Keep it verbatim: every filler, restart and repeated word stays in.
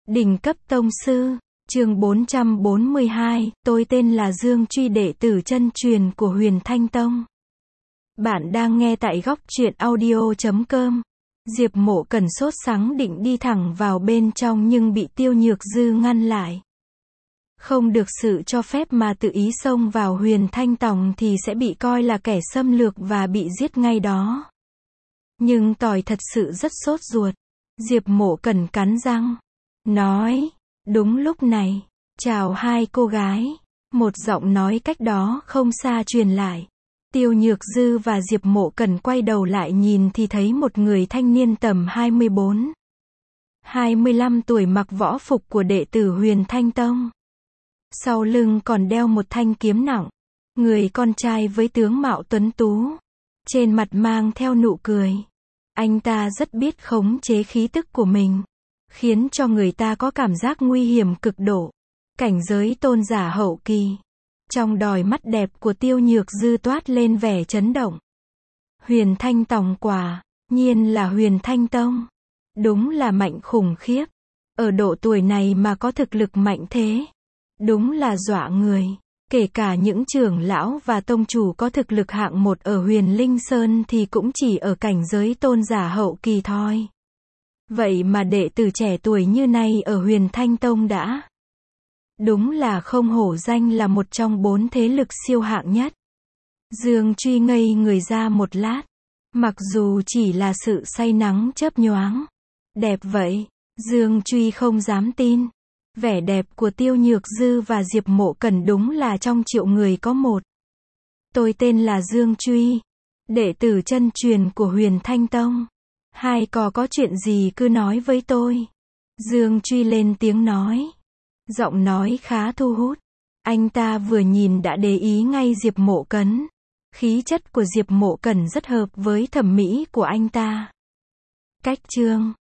Đỉnh cấp tông sư, chương bốn trăm bốn mươi hai, tôi tên là Dương Truy, đệ tử chân truyền của Huyền Thanh Tông. Bạn đang nghe tại góc truyện audio chấm com. Diệp Mộ Cẩn sốt sắng định đi thẳng vào bên trong nhưng bị Tiêu Nhược Dư ngăn lại. Không được sự cho phép mà tự ý xông vào Huyền Thanh Tông thì sẽ bị coi là kẻ xâm lược và bị giết ngay đó. Nhưng tỏi thật sự rất sốt ruột. Diệp Mộ Cẩn cắn răng, nói, đúng lúc này, chào hai cô gái, một giọng nói cách đó không xa truyền lại. Tiêu Nhược Dư và Diệp Mộ Cẩn quay đầu lại nhìn thì thấy một người thanh niên tầm hai mươi bốn, hai mươi lăm tuổi mặc võ phục của đệ tử Huyền Thanh Tông. Sau lưng còn đeo một thanh kiếm nặng, người con trai với tướng mạo tuấn tú, trên mặt mang theo nụ cười. Anh ta rất biết khống chế khí tức của mình, khiến cho người ta có cảm giác nguy hiểm cực độ. Cảnh giới tôn giả hậu kỳ. Trong đôi mắt đẹp của Tiêu Nhược Dư toát lên vẻ chấn động. Huyền Thanh Tông quả nhiên là Huyền Thanh Tông. Đúng là mạnh khủng khiếp. Ở độ tuổi này mà có thực lực mạnh thế. Đúng là dọa người. Kể cả những trưởng lão và tông chủ có thực lực hạng một ở Huyền Linh Sơn thì cũng chỉ ở cảnh giới tôn giả hậu kỳ thôi. Vậy mà đệ tử trẻ tuổi như này ở Huyền Thanh Tông đã. Đúng là không hổ danh là một trong bốn thế lực siêu hạng nhất. Dương Truy ngây người ra một lát. Mặc dù chỉ là sự say nắng chớp nhoáng. Đẹp vậy, Dương Truy không dám tin. Vẻ đẹp của Tiêu Nhược Dư và Diệp Mộ Cẩn đúng là trong triệu người có một. Tôi tên là Dương Truy, đệ tử chân truyền của Huyền Thanh Tông. Hai có có chuyện gì cứ nói với tôi. Dương Truy lên tiếng nói. Giọng nói khá thu hút. Anh ta vừa nhìn đã để ý ngay Diệp Mộ Cẩn. Khí chất của Diệp Mộ Cẩn rất hợp với thẩm mỹ của anh ta. Cách chương